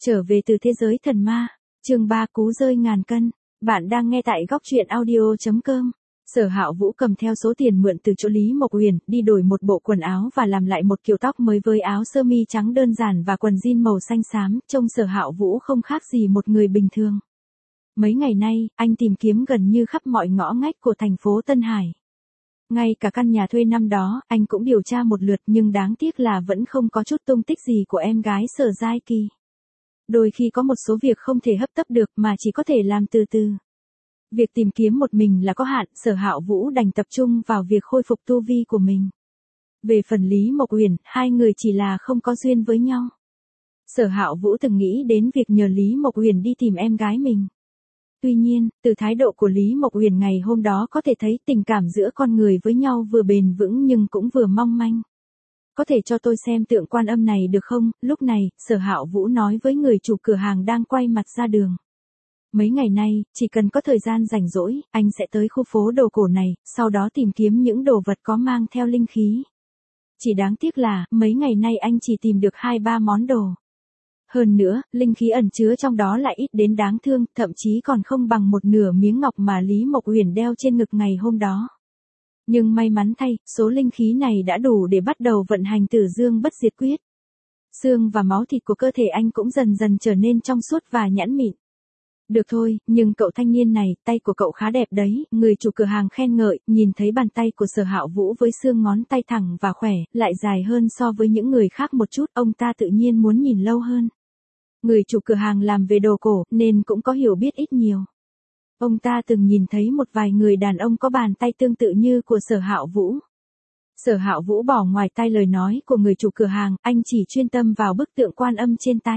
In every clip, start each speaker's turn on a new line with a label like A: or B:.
A: Trở về từ thế giới thần ma, chương 3 cú rơi ngàn cân, bạn đang nghe tại góc truyện audio.com. Sở Hạo Vũ cầm theo số tiền mượn từ chỗ Lý Mộc Uyển, đi đổi một bộ quần áo và làm lại một kiểu tóc mới với áo sơ mi trắng đơn giản và quần jean màu xanh xám, trông Sở Hạo Vũ không khác gì một người bình thường. Mấy ngày nay, anh tìm kiếm gần như khắp mọi ngõ ngách của thành phố Tân Hải. Ngay cả căn nhà thuê năm đó, anh cũng điều tra một lượt nhưng đáng tiếc là vẫn không có chút tung tích gì của em gái Sở Giai Kỳ. Đôi khi có một số việc không thể hấp tấp được mà chỉ có thể làm từ từ. Việc tìm kiếm một mình là có hạn, Sở Hạo Vũ đành tập trung vào việc khôi phục tu vi của mình. Về phần Lý Mộc Uyển, hai người chỉ là không có duyên với nhau. Sở Hạo Vũ từng nghĩ đến việc nhờ Lý Mộc Uyển đi tìm em gái mình. Tuy nhiên, từ thái độ của Lý Mộc Uyển ngày hôm đó có thể thấy tình cảm giữa con người với nhau vừa bền vững nhưng cũng vừa mong manh. Có thể cho tôi xem tượng Quan Âm này được không? Lúc này, Sở Hạo Vũ nói với người chủ cửa hàng đang quay mặt ra đường. Mấy ngày nay, chỉ cần có thời gian rảnh rỗi, anh sẽ tới khu phố đồ cổ này, sau đó tìm kiếm những đồ vật có mang theo linh khí. Chỉ đáng tiếc là, mấy ngày nay anh chỉ tìm được 2-3 món đồ. Hơn nữa, linh khí ẩn chứa trong đó lại ít đến đáng thương, thậm chí còn không bằng một nửa miếng ngọc mà Lý Mộc Uyển đeo trên ngực ngày hôm đó. Nhưng may mắn thay, số linh khí này đã đủ để bắt đầu vận hành Tử Dương Bất Diệt Quyết. Xương và máu thịt của cơ thể anh cũng dần dần trở nên trong suốt và nhẵn mịn. Được thôi, nhưng cậu thanh niên này, tay của cậu khá đẹp đấy, người chủ cửa hàng khen ngợi, nhìn thấy bàn tay của Sở Hạo Vũ với xương ngón tay thẳng và khỏe, lại dài hơn so với những người khác một chút, ông ta tự nhiên muốn nhìn lâu hơn. Người chủ cửa hàng làm về đồ cổ, nên cũng có hiểu biết ít nhiều. Ông ta từng nhìn thấy một vài người đàn ông có bàn tay tương tự như của Sở Hạo Vũ. Sở Hạo Vũ bỏ ngoài tai lời nói của người chủ cửa hàng, anh chỉ chuyên tâm vào bức tượng Quan Âm trên tay.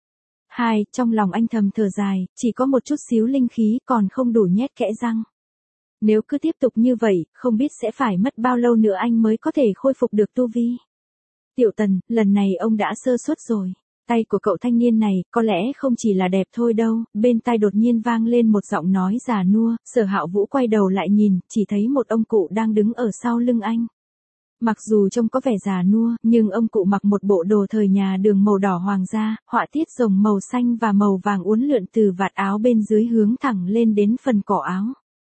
A: Trong lòng anh thầm thở dài, chỉ có một chút xíu linh khí còn không đủ nhét kẽ răng. Nếu cứ tiếp tục như vậy, không biết sẽ phải mất bao lâu nữa anh mới có thể khôi phục được tu vi. Tiểu Tần, lần này ông đã sơ suất rồi. Tay của cậu thanh niên này, có lẽ không chỉ là đẹp thôi đâu, bên tai đột nhiên vang lên một giọng nói già nua, Sở Hạo Vũ quay đầu lại nhìn, chỉ thấy một ông cụ đang đứng ở sau lưng anh. Mặc dù trông có vẻ già nua, nhưng ông cụ mặc một bộ đồ thời nhà Đường màu đỏ hoàng gia, họa tiết rồng màu xanh và màu vàng uốn lượn từ vạt áo bên dưới hướng thẳng lên đến phần cổ áo.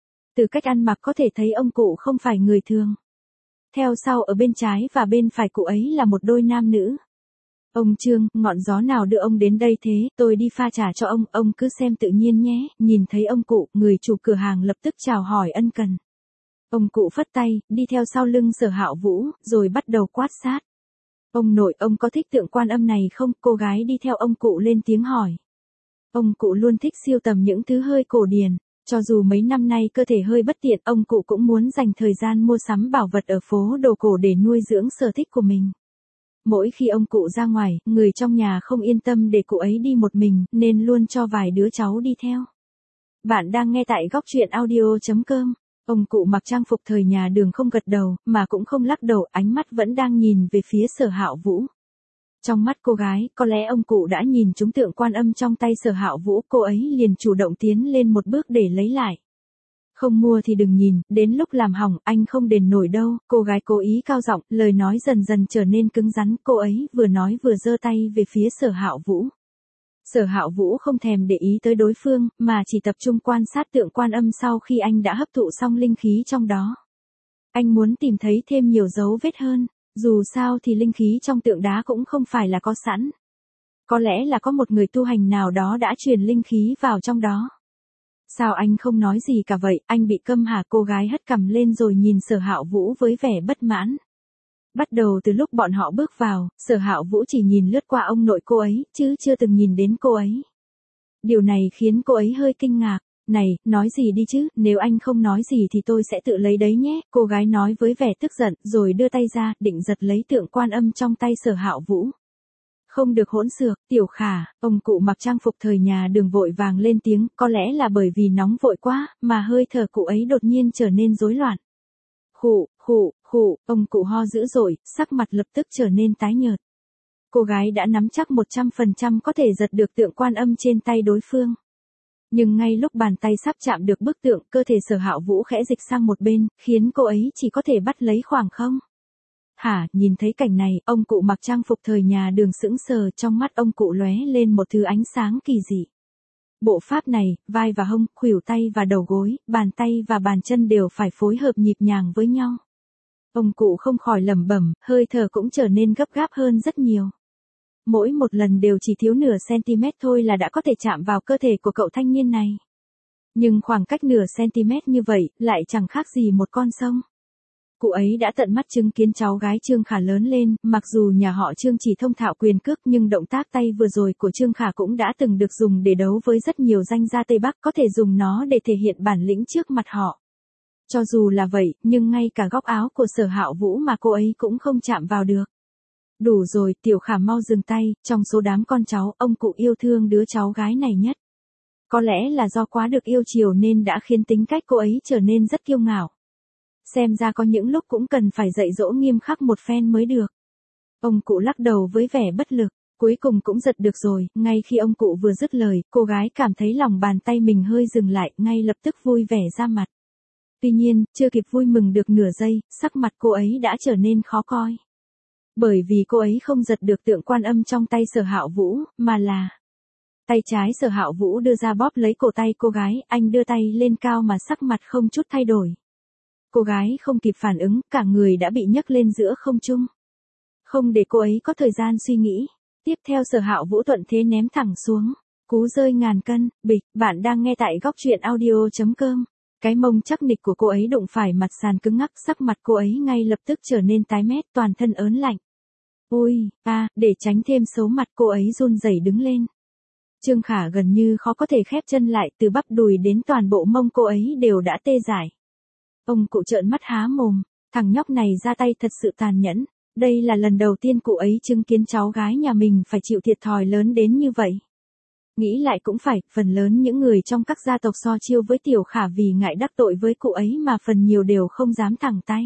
A: Từ cách ăn mặc có thể thấy ông cụ không phải người thường. Theo sau ở bên trái và bên phải cụ ấy là một đôi nam nữ. Ông Trương, ngọn gió nào đưa ông đến đây thế, tôi đi pha trà cho ông cứ xem tự nhiên nhé. Nhìn thấy ông cụ, người chủ cửa hàng lập tức chào hỏi ân cần. Ông cụ phất tay, đi theo sau lưng Sở Hạo Vũ, rồi bắt đầu quát sát. Ông nội, ông có thích tượng Quan Âm này không? Cô gái đi theo ông cụ lên tiếng hỏi. Ông cụ luôn thích sưu tầm những thứ hơi cổ điển. Cho dù mấy năm nay cơ thể hơi bất tiện, ông cụ cũng muốn dành thời gian mua sắm bảo vật ở phố đồ cổ để nuôi dưỡng sở thích của mình. Mỗi khi ông cụ ra ngoài, người trong nhà không yên tâm để cụ ấy đi một mình, nên luôn cho vài đứa cháu đi theo. Bạn đang nghe tại góc truyện audio.com. Ông cụ mặc trang phục thời nhà Đường không gật đầu, mà cũng không lắc đầu, ánh mắt vẫn đang nhìn về phía Sở Hạo Vũ. Trong mắt cô gái, có lẽ ông cụ đã nhìn trúng tượng Quan Âm trong tay Sở Hạo Vũ, cô ấy liền chủ động tiến lên một bước để lấy lại. Không mua thì đừng nhìn, đến lúc làm hỏng, anh không đền nổi đâu, cô gái cố ý cao giọng, lời nói dần dần trở nên cứng rắn, cô ấy vừa nói vừa giơ tay về phía Sở Hạo Vũ. Sở Hạo Vũ không thèm để ý tới đối phương, mà chỉ tập trung quan sát tượng Quan Âm sau khi anh đã hấp thụ xong linh khí trong đó. Anh muốn tìm thấy thêm nhiều dấu vết hơn, dù sao thì linh khí trong tượng đá cũng không phải là có sẵn. Có lẽ là có một người tu hành nào đó đã truyền linh khí vào trong đó. Sao anh không nói gì cả vậy, anh bị câm hả? Cô gái hất cằm lên rồi nhìn Sở Hạo Vũ với vẻ bất mãn. Bắt đầu từ lúc bọn họ bước vào, Sở Hạo Vũ chỉ nhìn lướt qua ông nội cô ấy, chứ chưa từng nhìn đến cô ấy. Điều này khiến cô ấy hơi kinh ngạc. Này, nói gì đi chứ, nếu anh không nói gì thì tôi sẽ tự lấy đấy nhé, cô gái nói với vẻ tức giận, rồi đưa tay ra, định giật lấy tượng Quan Âm trong tay Sở Hạo Vũ. Không được hỗn xược, Tiểu Khả, ông cụ mặc trang phục thời nhà Đường vội vàng lên tiếng, có lẽ là bởi vì nóng vội quá, mà hơi thở cụ ấy đột nhiên trở nên rối loạn. Khụ, ông cụ ho dữ dội, sắc mặt lập tức trở nên tái nhợt. Cô gái đã nắm chắc 100% có thể giật được tượng Quan Âm trên tay đối phương. Nhưng ngay lúc bàn tay sắp chạm được bức tượng, cơ thể Sở Hạo Vũ khẽ dịch sang một bên, khiến cô ấy chỉ có thể bắt lấy khoảng không. Hả, nhìn thấy cảnh này, ông cụ mặc trang phục thời nhà Đường sững sờ, trong mắt ông cụ lóe lên một thứ ánh sáng kỳ dị. Bộ pháp này, vai và hông, khuỷu tay và đầu gối, bàn tay và bàn chân đều phải phối hợp nhịp nhàng với nhau. Ông cụ không khỏi lẩm bẩm, hơi thở cũng trở nên gấp gáp hơn rất nhiều. Mỗi một lần đều chỉ thiếu nửa cm thôi là đã có thể chạm vào cơ thể của cậu thanh niên này. Nhưng khoảng cách nửa cm như vậy, lại chẳng khác gì một con sông. Cụ ấy đã tận mắt chứng kiến cháu gái Trương Khả lớn lên, mặc dù nhà họ Trương chỉ thông thạo quyền cước nhưng động tác tay vừa rồi của Trương Khả cũng đã từng được dùng để đấu với rất nhiều danh gia Tây Bắc, có thể dùng nó để thể hiện bản lĩnh trước mặt họ. Cho dù là vậy, nhưng ngay cả góc áo của Sở Hạo Vũ mà cô ấy cũng không chạm vào được. Đủ rồi, Tiểu Khả mau dừng tay, trong số đám con cháu, ông cụ yêu thương đứa cháu gái này nhất. Có lẽ là do quá được yêu chiều nên đã khiến tính cách cô ấy trở nên rất kiêu ngạo. Xem ra có những lúc cũng cần phải dạy dỗ nghiêm khắc một phen mới được. Ông cụ lắc đầu với vẻ bất lực, cuối cùng cũng giật được rồi, ngay khi ông cụ vừa dứt lời, cô gái cảm thấy lòng bàn tay mình hơi dừng lại, ngay lập tức vui vẻ ra mặt. Tuy nhiên, chưa kịp vui mừng được nửa giây, sắc mặt cô ấy đã trở nên khó coi. Bởi vì cô ấy không giật được tượng Quan Âm trong tay Sở Hạo Vũ, mà là tay trái Sở Hạo Vũ đưa ra bóp lấy cổ tay cô gái, anh đưa tay lên cao mà sắc mặt không chút thay đổi. Cô gái không kịp phản ứng, cả người đã bị nhấc lên giữa không trung. Không để cô ấy có thời gian suy nghĩ. Tiếp theo Sở Hạo Vũ thuận thế ném thẳng xuống. Cú rơi ngàn cân, bịch, bạn đang nghe tại góc truyện audio.com. Cái mông chắc nịch của cô ấy đụng phải mặt sàn cứng ngắc, sắc mặt cô ấy ngay lập tức trở nên tái mét, toàn thân ớn lạnh. Ôi, để tránh thêm xấu mặt cô ấy run rẩy đứng lên. Trương Khả gần như khó có thể khép chân lại, từ bắp đùi đến toàn bộ mông cô ấy đều đã tê dại. Ông cụ trợn mắt há mồm, thằng nhóc này ra tay thật sự tàn nhẫn. Đây là lần đầu tiên cụ ấy chứng kiến cháu gái nhà mình phải chịu thiệt thòi lớn đến như vậy. Nghĩ lại cũng phải, phần lớn những người trong các gia tộc so chiêu với Tiểu Khả vì ngại đắc tội với cụ ấy mà phần nhiều đều không dám thẳng tay.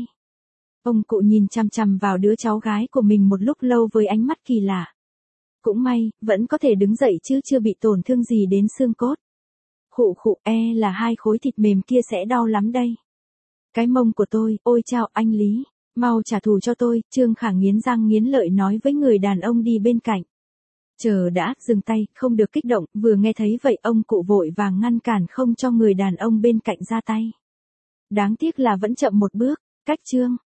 A: Ông cụ nhìn chằm chằm vào đứa cháu gái của mình một lúc lâu với ánh mắt kỳ lạ. Cũng may, vẫn có thể đứng dậy chứ chưa bị tổn thương gì đến xương cốt. Khụ khụ, là hai khối thịt mềm kia sẽ đau lắm đây. Cái mông của tôi, ôi chao anh Lý, mau trả thù cho tôi, Trương Khả nghiến răng nghiến lợi nói với người đàn ông đi bên cạnh. Chờ đã, dừng tay, không được kích động, vừa nghe thấy vậy ông cụ vội vàng ngăn cản không cho người đàn ông bên cạnh ra tay. Đáng tiếc là vẫn chậm một bước, cách Trương